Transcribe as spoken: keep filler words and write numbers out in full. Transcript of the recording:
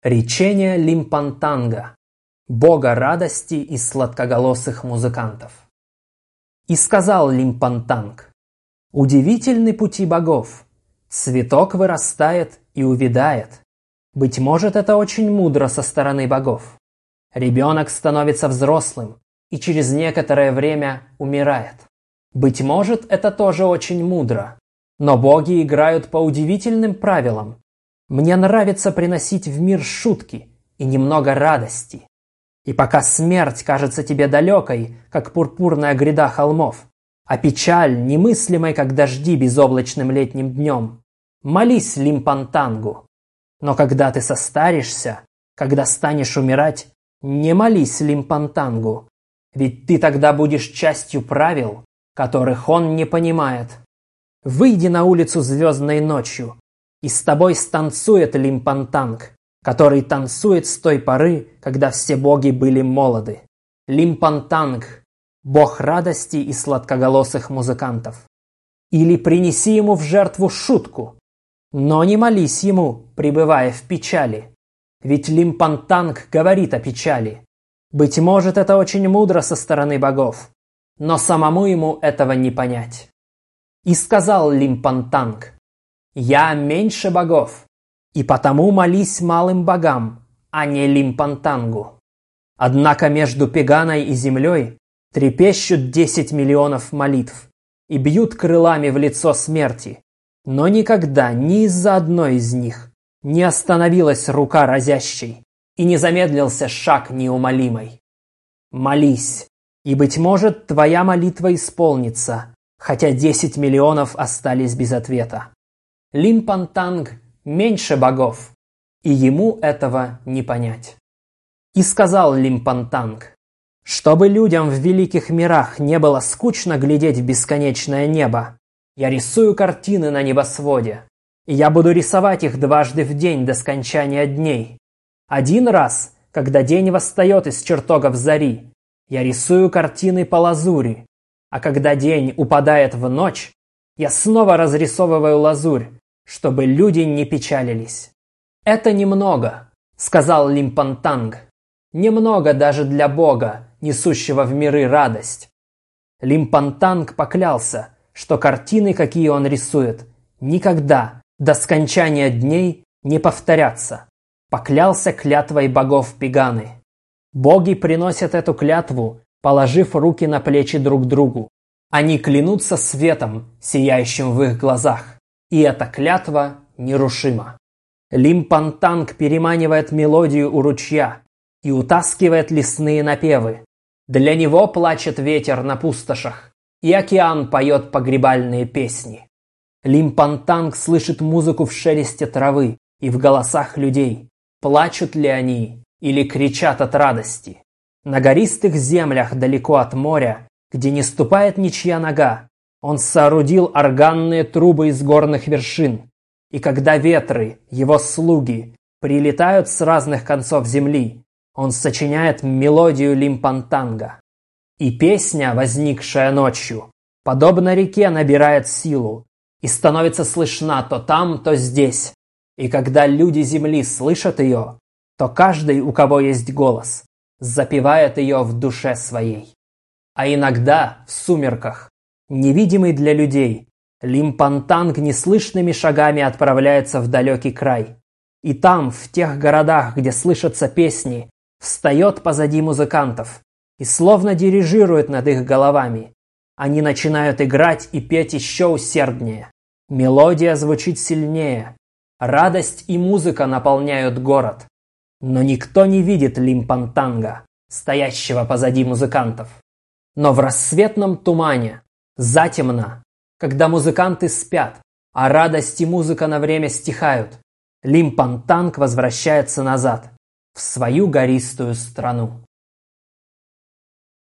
Речение Лимпантанга, бога радости и сладкоголосых музыкантов. И сказал Лимпантанг: «Удивительны пути богов. Цветок вырастает и увядает. Быть может, это очень мудро со стороны богов. Ребенок становится взрослым и через некоторое время умирает. Быть может, это тоже очень мудро. Но боги играют по удивительным правилам. Мне нравится приносить в мир шутки и немного радости. И пока смерть кажется тебе далекой, как пурпурная гряда холмов, а печаль немыслимой, как дожди безоблачным летним днем, молись Лимпантангу. Но когда ты состаришься, когда станешь умирать, не молись Лимпантангу, ведь ты тогда будешь частью правил, которых он не понимает. Выйди на улицу звездной ночью, и с тобой станцует Лимпантанг, который танцует с той поры, когда все боги были молоды. Лимпантанг – бог радости и сладкоголосых музыкантов. Или принеси ему в жертву шутку, но не молись ему, пребывая в печали. Ведь Лимпантанг говорит о печали. Быть может, это очень мудро со стороны богов, но самому ему этого не понять. И сказал Лимпантанг: «Я меньше богов, и потому молись малым богам, а не Лимпантангу. Однако между Пеганой и землей трепещут десять миллионов молитв и бьют крылами в лицо смерти, но никогда ни из-за одной из них не остановилась рука разящей и не замедлился шаг неумолимой. Молись, и, быть может, твоя молитва исполнится, хотя десять миллионов остались без ответа. Лимпантанг меньше богов, и ему этого не понять». И сказал Лимпантанг: «Чтобы людям в великих мирах не было скучно глядеть в бесконечное небо, я рисую картины на небосводе, и я буду рисовать их дважды в день до скончания дней. Один раз, когда день восстает из чертогов зари, я рисую картины по лазури, а когда день упадает в ночь, я снова разрисовываю лазурь, чтобы люди не печалились». «Это немного», — сказал Лимпантанг, «немного даже для бога, несущего в миры радость». Лимпантанг поклялся, что картины, какие он рисует, никогда до скончания дней не повторятся. Поклялся клятвой богов Пеганы. Боги приносят эту клятву, положив руки на плечи друг другу. Они клянутся светом, сияющим в их глазах. И эта клятва нерушима. Лимпантанг переманивает мелодию у ручья и утаскивает лесные напевы. Для него плачет ветер на пустошах, и океан поет погребальные песни. Лимпантанг слышит музыку в шелесте травы и в голосах людей. Плачут ли они или кричат от радости? На гористых землях далеко от моря, где не ступает ничья нога, он соорудил органные трубы из горных вершин, и когда ветры, его слуги, прилетают с разных концов земли, он сочиняет мелодию Лимпантанга. И песня, возникшая ночью, подобно реке, набирает силу и становится слышна то там, то здесь. И когда люди земли слышат ее, то каждый, у кого есть голос, запевает ее в душе своей. А иногда в сумерках, невидимый для людей, Лимпантанг неслышными шагами отправляется в далекий край. И там, в тех городах, где слышатся песни, встает позади музыкантов и словно дирижирует над их головами. Они начинают играть и петь еще усерднее. Мелодия звучит сильнее. Радость и музыка наполняют город. Но никто не видит Лимпантанга, стоящего позади музыкантов. Но в рассветном тумане, затемно, когда музыканты спят, а радость и музыка на время стихают, Лимпантанг возвращается назад, в свою гористую страну.